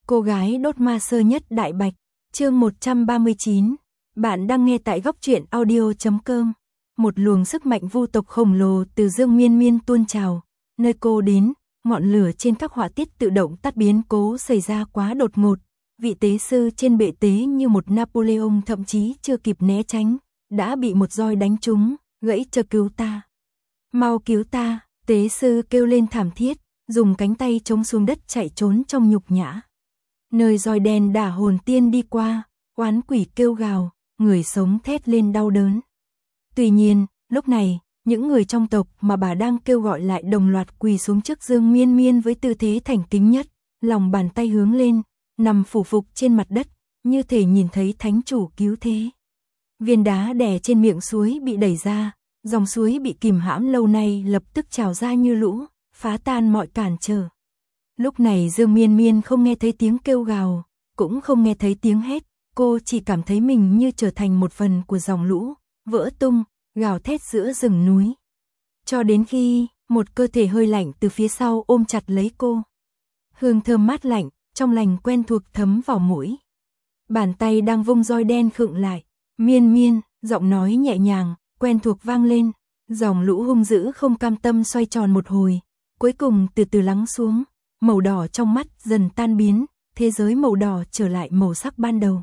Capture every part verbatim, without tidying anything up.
Cô gái đốt ma sơ nhất đại bạch, chương một trăm ba mươi chín. Bạn đang nghe tại góc truyện audio chấm com. Một luồng sức mạnh vu tộc khổng lồ từ Dương Miên Miên tuôn trào, nơi cô đến, ngọn lửa trên các họa tiết tự động tắt biến cố xảy ra quá đột ngột. Vị tế sư trên bệ tế như một Napoleon thậm chí chưa kịp né tránh, đã bị một roi đánh trúng, gãy chờ cứu ta. Mau cứu ta, tế sư kêu lên thảm thiết, dùng cánh tay chống xuống đất chạy trốn trong nhục nhã. Nơi roi đen đả hồn tiên đi qua, oán quỷ kêu gào, người sống thét lên đau đớn. Tuy nhiên, lúc này, những người trong tộc mà bà đang kêu gọi lại đồng loạt quỳ xuống trước Dương Miên Miên với tư thế thành kính nhất, lòng bàn tay hướng lên, nằm phủ phục trên mặt đất, như thể nhìn thấy thánh chủ cứu thế. Viên đá đè trên miệng suối bị đẩy ra, dòng suối bị kìm hãm lâu nay lập tức trào ra như lũ, phá tan mọi cản trở. Lúc này Dương Miên Miên không nghe thấy tiếng kêu gào, cũng không nghe thấy tiếng hét, cô chỉ cảm thấy mình như trở thành một phần của dòng lũ, vỡ tung, gào thét giữa rừng núi. Cho đến khi, một cơ thể hơi lạnh từ phía sau ôm chặt lấy cô. Hương thơm mát lạnh, trong lành quen thuộc thấm vào mũi. Bàn tay đang vung roi đen khựng lại, Miên Miên, giọng nói nhẹ nhàng, quen thuộc vang lên. Dòng lũ hung dữ không cam tâm xoay tròn một hồi, cuối cùng từ từ lắng xuống. Màu đỏ trong mắt dần tan biến, thế giới màu đỏ trở lại màu sắc ban đầu.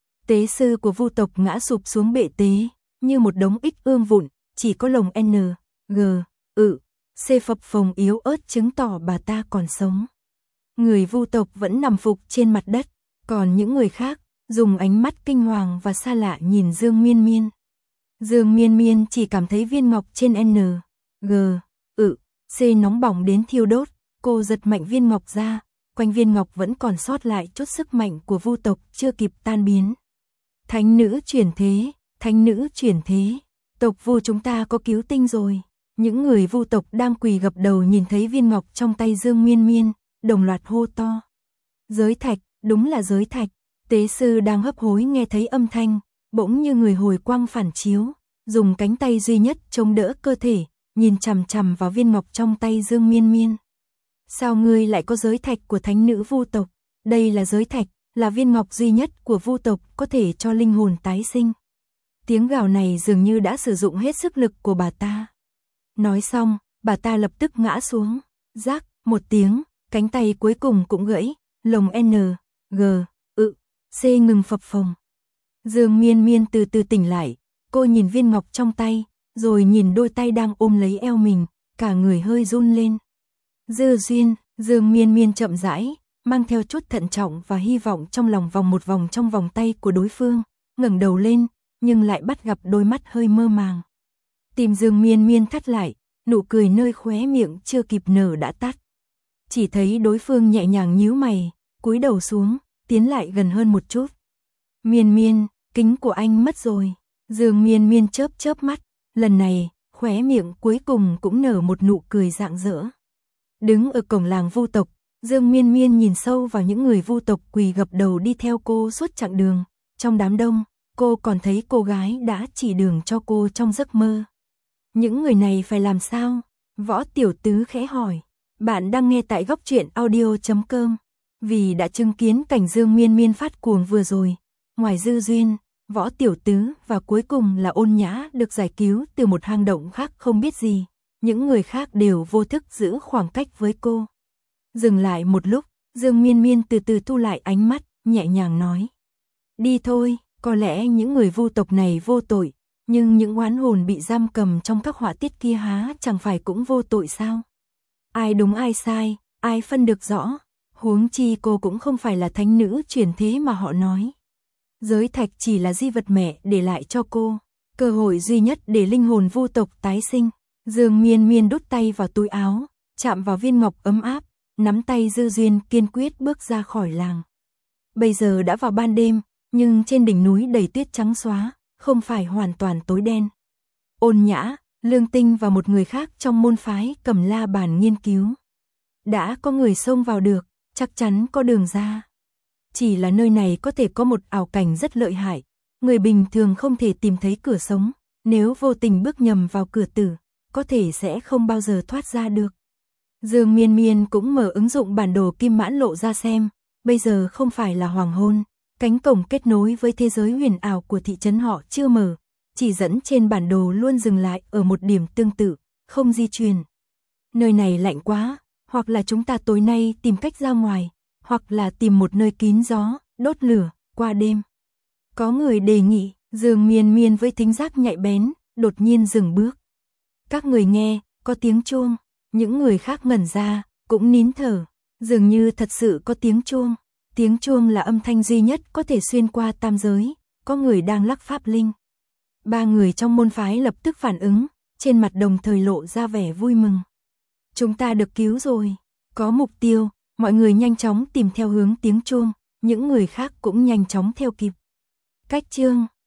Tế sư của vu tộc ngã sụp xuống bệ tế, như một đống ích ương vụn, chỉ có lồng N, G, ự, C phập phồng yếu ớt chứng tỏ bà ta còn sống. Người vu tộc vẫn nằm phục trên mặt đất, còn những người khác, dùng ánh mắt kinh hoàng và xa lạ nhìn Dương Miên Miên. Dương Miên Miên chỉ cảm thấy viên ngọc trên N, G, ự, C nóng bỏng đến thiêu đốt. Cô giật mạnh viên ngọc ra, quanh viên ngọc vẫn còn sót lại chút sức mạnh của vu tộc chưa kịp tan biến. Thánh nữ chuyển thế, thánh nữ chuyển thế, tộc vu chúng ta có cứu tinh rồi. Những người vu tộc đang quỳ gập đầu nhìn thấy viên ngọc trong tay Dương Miên Miên, đồng loạt hô to. Giới thạch, đúng là giới thạch. Tế sư đang hấp hối nghe thấy âm thanh, bỗng như người hồi quang phản chiếu, dùng cánh tay duy nhất chống đỡ cơ thể, nhìn chằm chằm vào viên ngọc trong tay Dương Miên Miên. Sao ngươi lại có giới thạch của thánh nữ vu tộc? Đây là giới thạch, là viên ngọc duy nhất của vu tộc có thể cho linh hồn tái sinh. Tiếng gào này dường như đã sử dụng hết sức lực của bà ta. Nói xong, bà ta lập tức ngã xuống. Rác, một tiếng, cánh tay cuối cùng cũng gãy, lồng N, G, ự, C ngừng phập phồng. Dương Miên Miên từ từ tỉnh lại, cô nhìn viên ngọc trong tay, rồi nhìn đôi tay đang ôm lấy eo mình, cả người hơi run lên. Dư duyên, Dương Miên Miên chậm rãi, mang theo chút thận trọng và hy vọng trong lòng vòng một vòng trong vòng tay của đối phương, ngẩng đầu lên, nhưng lại bắt gặp đôi mắt hơi mơ màng. Tim Dương Miên Miên thắt lại, nụ cười nơi khóe miệng chưa kịp nở đã tắt. Chỉ thấy đối phương nhẹ nhàng nhíu mày, cúi đầu xuống, tiến lại gần hơn một chút. Miên Miên, kính của anh mất rồi. Dương Miên Miên chớp chớp mắt, lần này, khóe miệng cuối cùng cũng nở một nụ cười rạng rỡ. Đứng ở cổng làng vu tộc, Dương Miên Miên nhìn sâu vào những người vu tộc quỳ gập đầu đi theo cô suốt chặng đường. Trong đám đông, cô còn thấy cô gái đã chỉ đường cho cô trong giấc mơ. Những người này phải làm sao? Võ Tiểu Tứ khẽ hỏi. Bạn đang nghe tại góc truyện audio chấm com. Vì đã chứng kiến cảnh Dương Miên Miên phát cuồng vừa rồi, ngoài Dư Duyên, Võ Tiểu Tứ và cuối cùng là Ôn Nhã được giải cứu từ một hang động khác không biết gì. Những người khác đều vô thức giữ khoảng cách với cô. Dừng lại một lúc, Dương Miên Miên từ từ thu lại ánh mắt, nhẹ nhàng nói. Đi thôi, có lẽ những người vu tộc này vô tội, nhưng những oán hồn bị giam cầm trong các họa tiết kia há chẳng phải cũng vô tội sao? Ai đúng ai sai, ai phân được rõ, huống chi cô cũng không phải là thánh nữ chuyển thế mà họ nói. Giới thạch chỉ là di vật mẹ để lại cho cô, cơ hội duy nhất để linh hồn vu tộc tái sinh. Dương Miên Miên đút tay vào túi áo, chạm vào viên ngọc ấm áp, nắm tay Dư Duyên kiên quyết bước ra khỏi làng. Bây giờ đã vào ban đêm, nhưng trên đỉnh núi đầy tuyết trắng xóa, không phải hoàn toàn tối đen. Ôn Nhã, Lương Tinh và một người khác trong môn phái cầm la bàn nghiên cứu. Đã có người xông vào được, chắc chắn có đường ra. Chỉ là nơi này có thể có một ảo cảnh rất lợi hại, người bình thường không thể tìm thấy cửa sống, nếu vô tình bước nhầm vào cửa tử, có thể sẽ không bao giờ thoát ra được. Dương Miên Miên cũng mở ứng dụng bản đồ Kim Mãn Lộ ra xem, bây giờ không phải là hoàng hôn, cánh cổng kết nối với thế giới huyền ảo của thị trấn họ chưa mở, chỉ dẫn trên bản đồ luôn dừng lại ở một điểm tương tự, không di chuyển. Nơi này lạnh quá, hoặc là chúng ta tối nay tìm cách ra ngoài, hoặc là tìm một nơi kín gió, đốt lửa, qua đêm. Có người đề nghị, Dương Miên Miên với thính giác nhạy bén, đột nhiên dừng bước. Các người nghe, có tiếng chuông, những người khác ngẩn ra, cũng nín thở, dường như thật sự có tiếng chuông. Tiếng chuông là âm thanh duy nhất có thể xuyên qua tam giới, có người đang lắc pháp linh. Ba người trong môn phái lập tức phản ứng, trên mặt đồng thời lộ ra vẻ vui mừng. Chúng ta được cứu rồi, có mục tiêu, mọi người nhanh chóng tìm theo hướng tiếng chuông, những người khác cũng nhanh chóng theo kịp. Cách chương